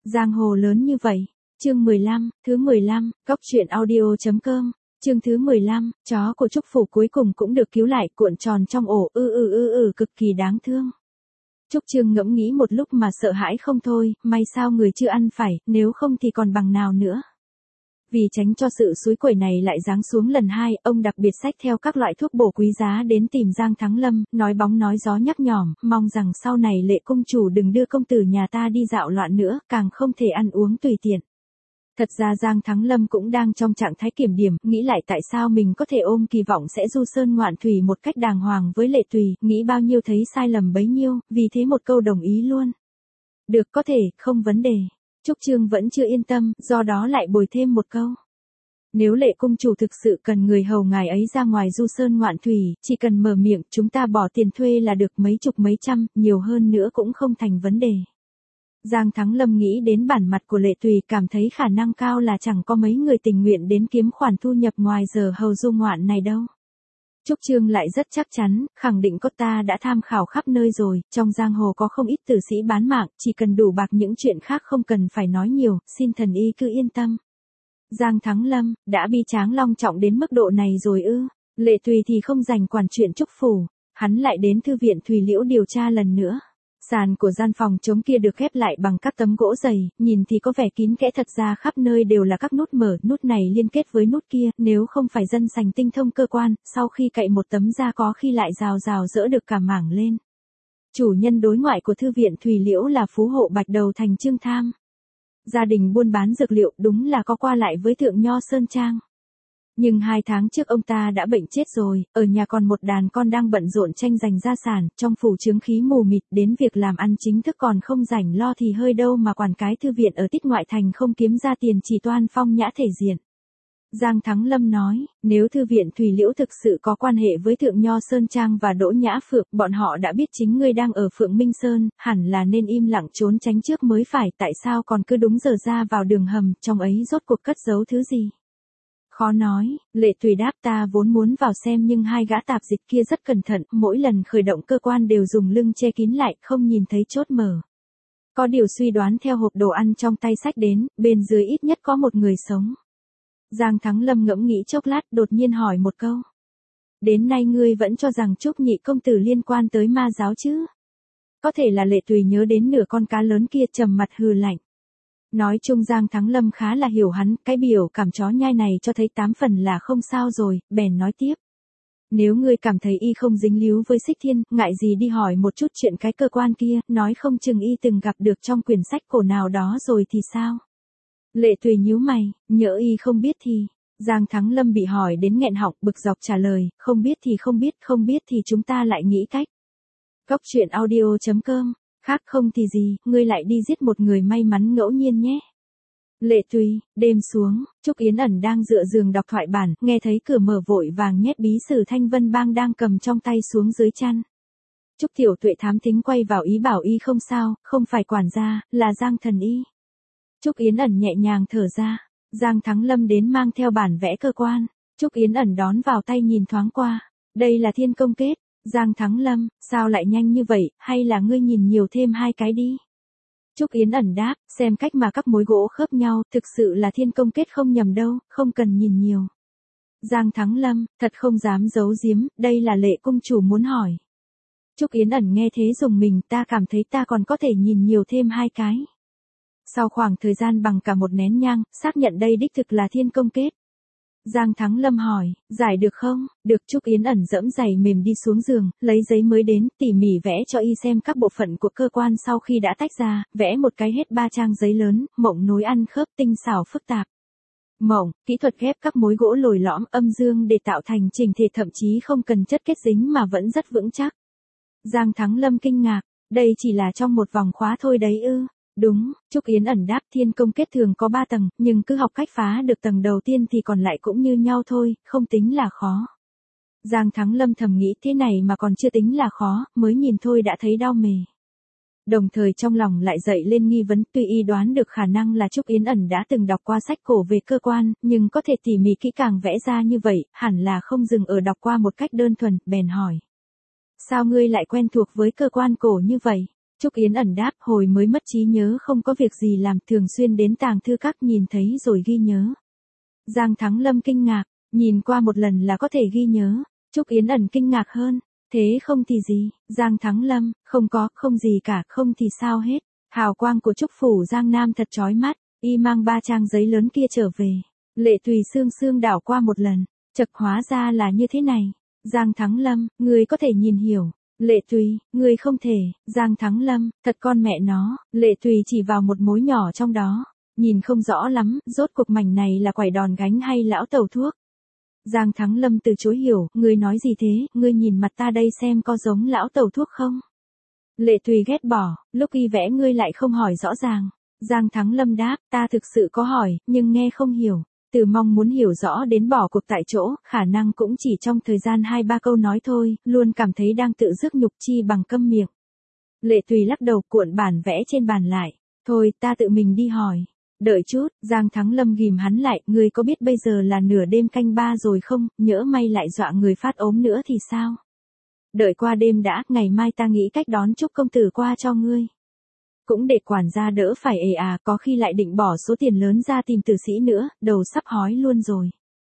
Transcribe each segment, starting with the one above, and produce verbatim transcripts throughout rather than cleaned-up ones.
Giang hồ lớn như vậy. Chương mười lăm, thứ mười lăm, Cóc Truyện Audio chấm com. Chương thứ mười lăm, chó của Trúc Phủ cuối cùng cũng được cứu lại, cuộn tròn trong ổ, ư ư ư ư cực kỳ đáng thương. Trúc Trương ngẫm nghĩ một lúc mà sợ hãi không thôi, may sao người chưa ăn phải, nếu không thì còn bằng nào nữa. Vì tránh cho sự xúi quẩy này lại giáng xuống lần hai, ông đặc biệt xách theo các loại thuốc bổ quý giá đến tìm Giang Thắng Lâm, nói bóng nói gió nhắc nhỏm, mong rằng sau này Lệ công chủ đừng đưa công tử nhà ta đi dạo loạn nữa, càng không thể ăn uống tùy tiện. Thật ra Giang Thắng Lâm cũng đang trong trạng thái kiểm điểm, nghĩ lại tại sao mình có thể ôm kỳ vọng sẽ du sơn ngoạn thủy một cách đàng hoàng với Lệ Tùy, nghĩ bao nhiêu thấy sai lầm bấy nhiêu, vì thế một câu đồng ý luôn. Được, có thể, không vấn đề. Trúc Trương vẫn chưa yên tâm, do đó lại bồi thêm một câu. Nếu Lệ công chủ thực sự cần người hầu ngài ấy ra ngoài du sơn ngoạn thủy, chỉ cần mở miệng, chúng ta bỏ tiền thuê là được, mấy chục mấy trăm, nhiều hơn nữa cũng không thành vấn đề. Giang Thắng Lâm nghĩ đến bản mặt của Lệ Tùy, cảm thấy khả năng cao là chẳng có mấy người tình nguyện đến kiếm khoản thu nhập ngoài giờ hầu du ngoạn này đâu. Trúc Trương lại rất chắc chắn, khẳng định có ta đã tham khảo khắp nơi rồi, trong giang hồ có không ít tử sĩ bán mạng, chỉ cần đủ bạc những chuyện khác không cần phải nói nhiều, xin thần y cứ yên tâm. Giang Thắng Lâm, đã bi tráng long trọng đến mức độ này rồi ư? Lệ Tùy thì không dành quản chuyện Trúc Phủ, hắn lại đến thư viện Thùy Liễu điều tra lần nữa. Sàn của gian phòng trống kia được khép lại bằng các tấm gỗ dày, nhìn thì có vẻ kín kẽ, thật ra khắp nơi đều là các nút mở, nút này liên kết với nút kia, nếu không phải dân sành tinh thông cơ quan, sau khi cậy một tấm ra có khi lại rào rào dỡ được cả mảng lên. Chủ nhân đối ngoại của thư viện Thùy Liễu là phú hộ Bạch Đầu Thành Trương Tham. Gia đình buôn bán dược liệu, đúng là có qua lại với thượng nho Sơn Trang. Nhưng hai tháng trước ông ta đã bệnh chết rồi, ở nhà còn một đàn con đang bận rộn tranh giành gia sản, trong phủ chướng khí mù mịt, đến việc làm ăn chính thức còn không rảnh lo thì hơi đâu mà quản cái thư viện ở tít ngoại thành không kiếm ra tiền, chỉ toan phong nhã thể diện. Giang Thắng Lâm nói, nếu thư viện Thùy Liễu thực sự có quan hệ với thượng nho Sơn Trang và Đỗ Nhã Phượng, bọn họ đã biết chính ngươi đang ở Phượng Minh Sơn, hẳn là nên im lặng trốn tránh trước mới phải, tại sao còn cứ đúng giờ ra vào đường hầm, trong ấy rốt cuộc cất giấu thứ gì? Khó nói, Lệ Tùy đáp, ta vốn muốn vào xem nhưng hai gã tạp dịch kia rất cẩn thận, mỗi lần khởi động cơ quan đều dùng lưng che kín lại, không nhìn thấy chốt mở. Có điều suy đoán theo hộp đồ ăn trong tay xách đến, bên dưới ít nhất có một người sống. Giang Thắng Lâm ngẫm nghĩ chốc lát, đột nhiên hỏi một câu. Đến nay ngươi vẫn cho rằng Trúc nhị công tử liên quan tới ma giáo chứ? Có thể là Lệ Tùy nhớ đến nửa con cá lớn kia, trầm mặt hừ lạnh. Nói chung Giang Thắng Lâm khá là hiểu hắn, cái biểu cảm chó nhai này cho thấy tám phần là không sao rồi, bèn nói tiếp. Nếu ngươi cảm thấy y không dính líu với Xích Thiên, ngại gì đi hỏi một chút chuyện cái cơ quan kia, nói không chừng y từng gặp được trong quyển sách cổ nào đó rồi thì sao? Lệ Tùy nhíu mày, nhỡ y không biết thì... Giang Thắng Lâm bị hỏi đến nghẹn họng, bực dọc trả lời, không biết thì không biết, không biết thì chúng ta lại nghĩ cách. Cóc Truyện Audio chấm com. Khác không thì gì, ngươi lại đi giết một người may mắn ngẫu nhiên nhé. Lệ Tùy, đêm xuống, Trúc Yến Ẩn đang dựa giường đọc thoại bản, nghe thấy cửa mở vội vàng nhét bí sử Thanh Vân Bang đang cầm trong tay xuống dưới chăn. Trúc Tiểu Tuệ thám thính quay vào ý bảo y không sao, không phải quản gia, là Giang thần y. Trúc Yến Ẩn nhẹ nhàng thở ra, Giang Thắng Lâm đến mang theo bản vẽ cơ quan. Trúc Yến Ẩn đón vào tay nhìn thoáng qua, đây là thiên công kết. Giang Thắng Lâm, sao lại nhanh như vậy, hay là ngươi nhìn nhiều thêm hai cái đi? Trúc Yến Ẩn đáp, xem cách mà các mối gỗ khớp nhau, thực sự là thiên công kết không nhầm đâu, không cần nhìn nhiều. Giang Thắng Lâm, thật không dám giấu giếm, đây là Lệ công chủ muốn hỏi. Trúc Yến Ẩn nghe thế dùng mình, ta cảm thấy ta còn có thể nhìn nhiều thêm hai cái. Sau khoảng thời gian bằng cả một nén nhang, xác nhận đây đích thực là thiên công kết. Giang Thắng Lâm hỏi, giải được không? Được. Trúc Yến Ẩn dẫm giày mềm đi xuống giường, lấy giấy mới đến, tỉ mỉ vẽ cho y xem các bộ phận của cơ quan sau khi đã tách ra, vẽ một cái hết ba trang giấy lớn, mộng nối ăn khớp tinh xảo phức tạp. Mộng, kỹ thuật ghép các mối gỗ lồi lõm âm dương để tạo thành chỉnh thể, thậm chí không cần chất kết dính mà vẫn rất vững chắc. Giang Thắng Lâm kinh ngạc, đây chỉ là trong một vòng khóa thôi đấy ư? Đúng, Trúc Yến Ẩn đáp, thiên công kết thường có ba tầng, nhưng cứ học cách phá được tầng đầu tiên thì còn lại cũng như nhau thôi, không tính là khó. Giang Thắng Lâm thầm nghĩ, thế này mà còn chưa tính là khó, mới nhìn thôi đã thấy đau mề. Đồng thời trong lòng lại dậy lên nghi vấn, tuy y đoán được khả năng là Trúc Yến Ẩn đã từng đọc qua sách cổ về cơ quan, nhưng có thể tỉ mỉ kỹ càng vẽ ra như vậy, hẳn là không dừng ở đọc qua một cách đơn thuần, bèn hỏi. Sao ngươi lại quen thuộc với cơ quan cổ như vậy? Trúc Yến ẩn đáp, hồi mới mất trí nhớ không có việc gì làm, thường xuyên đến tàng thư các nhìn thấy rồi ghi nhớ. Giang Thắng Lâm kinh ngạc, nhìn qua một lần là có thể ghi nhớ. Trúc Yến ẩn kinh ngạc hơn, thế không thì gì? Giang Thắng Lâm, không có, không gì cả, không thì sao hết. Hào quang của Trúc phủ Giang Nam thật chói mắt, y mang ba trang giấy lớn kia trở về. Lệ Tùy sương sương đảo qua một lần, chật hóa ra là như thế này. Giang Thắng Lâm, người có thể nhìn hiểu. Lệ Tùy, người không thể. Giang Thắng Lâm, thật con mẹ nó. Lệ Tùy chỉ vào một mối nhỏ trong đó, nhìn không rõ lắm, rốt cuộc mảnh này là quải đòn gánh hay lão tàu thuốc. Giang Thắng Lâm từ chối hiểu, ngươi nói gì thế, ngươi nhìn mặt ta đây xem có giống lão tàu thuốc không? Lệ Tùy ghét bỏ, lúc y vẽ ngươi lại không hỏi rõ ràng. Giang Thắng Lâm đáp, ta thực sự có hỏi, nhưng nghe không hiểu. Từ mong muốn hiểu rõ đến bỏ cuộc tại chỗ, khả năng cũng chỉ trong thời gian hai ba câu nói thôi, luôn cảm thấy đang tự rước nhục chi bằng câm miệng. Lệ Tùy lắc đầu cuộn bản vẽ trên bàn lại, thôi ta tự mình đi hỏi. Đợi chút, Giang Thắng Lâm ghìm hắn lại, ngươi có biết bây giờ là nửa đêm canh ba rồi không, nhỡ may lại dọa người phát ốm nữa thì sao? Đợi qua đêm đã, ngày mai ta nghĩ cách đón Trúc công tử qua cho ngươi. Cũng để quản gia đỡ phải ề à, có khi lại định bỏ số tiền lớn ra tìm tử sĩ nữa, đầu sắp hói luôn rồi.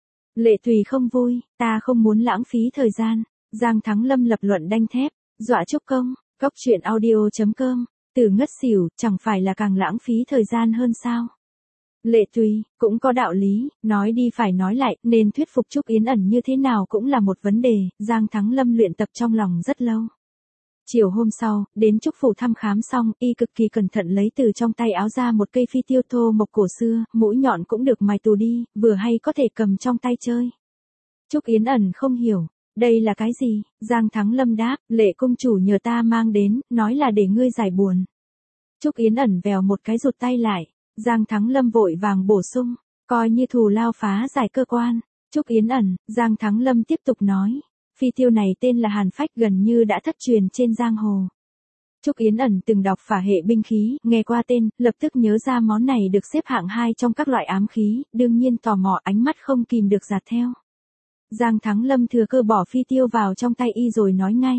Lệ Tùy không vui, ta không muốn lãng phí thời gian. Giang Thắng Lâm lập luận đanh thép, dọa Trúc công. Góc truyện audio chấm com, từ ngất xỉu, chẳng phải là càng lãng phí thời gian hơn sao? Lệ Tùy, cũng có đạo lý, nói đi phải nói lại, nên thuyết phục Trúc Yến ẩn như thế nào cũng là một vấn đề, Giang Thắng Lâm luyện tập trong lòng rất lâu. Chiều hôm sau, đến Trúc phủ thăm khám xong, y cực kỳ cẩn thận lấy từ trong tay áo ra một cây phi tiêu thô mộc cổ xưa, mũi nhọn cũng được mài tù đi, vừa hay có thể cầm trong tay chơi. Trúc Yến ẩn không hiểu, đây là cái gì? Giang Thắng Lâm đáp, Lệ công chủ nhờ ta mang đến, nói là để ngươi giải buồn. Trúc Yến ẩn vèo một cái rụt tay lại, Giang Thắng Lâm vội vàng bổ sung, coi như thù lao phá giải cơ quan. Trúc Yến ẩn, Giang Thắng Lâm tiếp tục nói, phi tiêu này tên là Hàn Phách, gần như đã thất truyền trên giang hồ. Trúc Yến ẩn từng đọc phả hệ binh khí, nghe qua tên, lập tức nhớ ra món này được xếp hạng hai trong các loại ám khí, đương nhiên tò mò, ánh mắt không kìm được dạt theo. Giang Thắng Lâm thừa cơ bỏ phi tiêu vào trong tay y rồi nói ngay.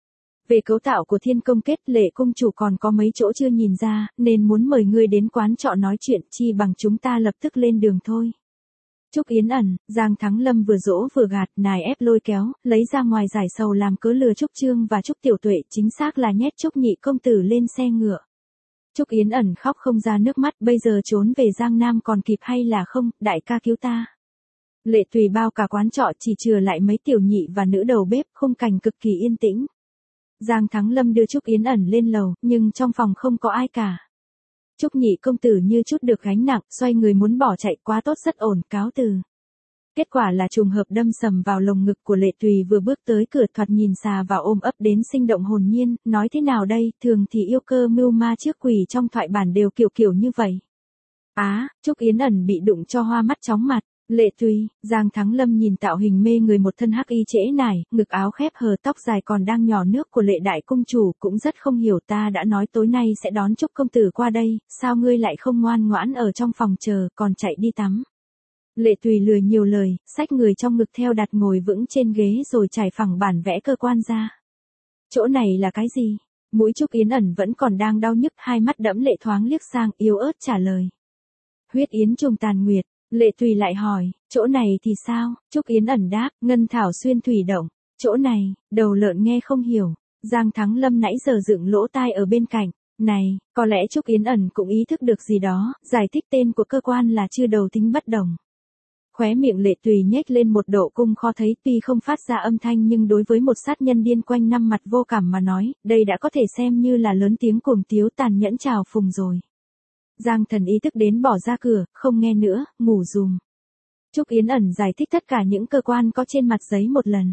Về cấu tạo của thiên công kết, Lệ công chủ còn có mấy chỗ chưa nhìn ra, nên muốn mời ngươi đến quán trọ nói chuyện, chi bằng chúng ta lập tức lên đường thôi. Trúc Yến ẩn, Giang Thắng Lâm vừa dỗ vừa gạt, nài ép lôi kéo, lấy ra ngoài giải sầu làm cớ lừa Trúc Trương và Trúc Tiểu Tuệ, chính xác là nhét Trúc nhị công tử lên xe ngựa. Trúc Yến ẩn khóc không ra nước mắt, bây giờ trốn về Giang Nam còn kịp hay là không, đại ca cứu ta. Lệ Tùy bao cả quán trọ chỉ chừa lại mấy tiểu nhị và nữ đầu bếp, khung cảnh cực kỳ yên tĩnh. Giang Thắng Lâm đưa Trúc Yến ẩn lên lầu, nhưng trong phòng không có ai cả. Trúc nhị công tử như chút được gánh nặng, xoay người muốn bỏ chạy, quá tốt rất ổn, cáo từ. Kết quả là trùng hợp đâm sầm vào lồng ngực của Lệ Tùy, vừa bước tới cửa thoạt nhìn xà vào ôm ấp đến sinh động hồn nhiên, nói thế nào đây, thường thì yêu cơ mưu ma trước quỷ trong thoại bản đều kiểu kiểu như vậy. Á, à, Trúc Yến ẩn bị đụng cho hoa mắt chóng mặt. Lệ Tùy, Giang Thắng Lâm nhìn tạo hình mê người một thân hắc y trễ nải, ngực áo khép hờ, tóc dài còn đang nhỏ nước của Lệ đại công chủ, cũng rất không hiểu, ta đã nói tối nay sẽ đón Trúc công tử qua đây, sao ngươi lại không ngoan ngoãn ở trong phòng chờ, còn chạy đi tắm. Lệ Tùy lười nhiều lời, xách người trong ngực theo đặt ngồi vững trên ghế rồi trải phẳng bản vẽ cơ quan ra. Chỗ này là cái gì? Mũi Trúc Yến ẩn vẫn còn đang đau nhức, hai mắt đẫm lệ thoáng liếc sang, yếu ớt trả lời. Huyết yến trùng tàn nguyệt. Lệ Tùy lại hỏi, chỗ này thì sao? Trúc Yến ẩn đáp, ngân thảo xuyên thủy động. Chỗ này, đầu lợn nghe không hiểu. Giang Thắng Lâm nãy giờ dựng lỗ tai ở bên cạnh. Này, có lẽ Trúc Yến ẩn cũng ý thức được gì đó, giải thích tên của cơ quan là chư đầu tính bất đồng. Khóe miệng Lệ Tùy nhếch lên một độ cung khó thấy, tuy không phát ra âm thanh nhưng đối với một sát nhân điên quanh năm mặt vô cảm mà nói, đây đã có thể xem như là lớn tiếng cuồng tiếu tàn nhẫn chào phùng rồi. Giang thần ý thức đến bỏ ra cửa, không nghe nữa, ngủ dùm. Trúc Yến ẩn giải thích tất cả những cơ quan có trên mặt giấy một lần.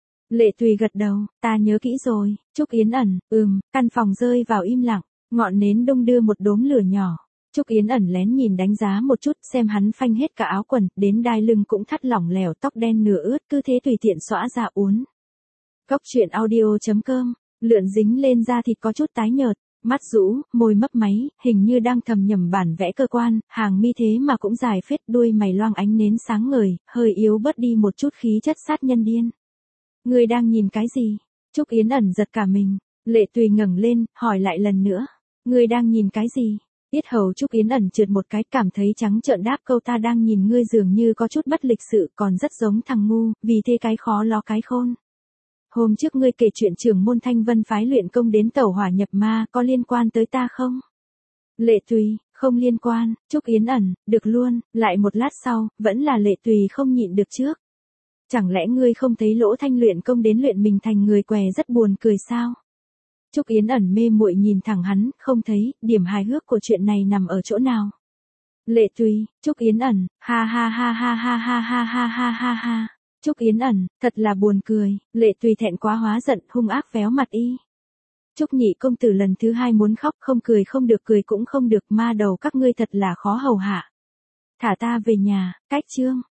Lệ Tùy gật đầu, ta nhớ kỹ rồi. Trúc Yến ẩn, ừm, căn phòng rơi vào im lặng, ngọn nến đung đưa một đốm lửa nhỏ. Trúc Yến ẩn lén nhìn đánh giá một chút, xem hắn phanh hết cả áo quần, đến đai lưng cũng thắt lỏng lẻo, tóc đen nửa ướt, cứ thế tùy tiện xõa ra uốn. Góc truyện audio chấm com, lượn dính lên da thịt có chút tái nhợt. Mắt rũ, môi mấp máy, hình như đang thầm nhẩm bản vẽ cơ quan, hàng mi thế mà cũng dài phết, đuôi mày loang ánh nến sáng ngời, hơi yếu bớt đi một chút khí chất sát nhân điên. Người đang nhìn cái gì? Trúc Yến ẩn giật cả mình. Lệ Tùy ngẩng lên, hỏi lại lần nữa. Ngươi đang nhìn cái gì? Tiết hầu Trúc Yến ẩn trượt một cái, cảm thấy trắng trợn đáp câu ta đang nhìn ngươi dường như có chút bất lịch sự, còn rất giống thằng ngu, vì thế cái khó lo cái khôn. Hôm trước ngươi kể chuyện trưởng môn Thanh Vân phái luyện công đến tẩu hỏa nhập ma, có liên quan tới ta không? Lệ Tùy, không liên quan. Trúc Yến ẩn, được luôn. Lại một lát sau, vẫn là Lệ Tùy không nhịn được trước. Chẳng lẽ ngươi không thấy Lỗ Thanh luyện công đến luyện mình thành người què rất buồn cười sao? Trúc Yến ẩn mê muội nhìn thẳng hắn, không thấy, điểm hài hước của chuyện này nằm ở chỗ nào? Lệ Tùy, Trúc Yến ẩn, ha ha ha ha ha ha ha ha ha ha ha. Trúc Yến ẩn, thật là buồn cười. Lệ Tùy thẹn quá hóa giận, hung ác véo mặt y. Trúc nhị công tử lần thứ hai muốn khóc, không cười không được, cười cũng không được, ma đầu các ngươi thật là khó hầu hạ. Thả ta về nhà. Cách chương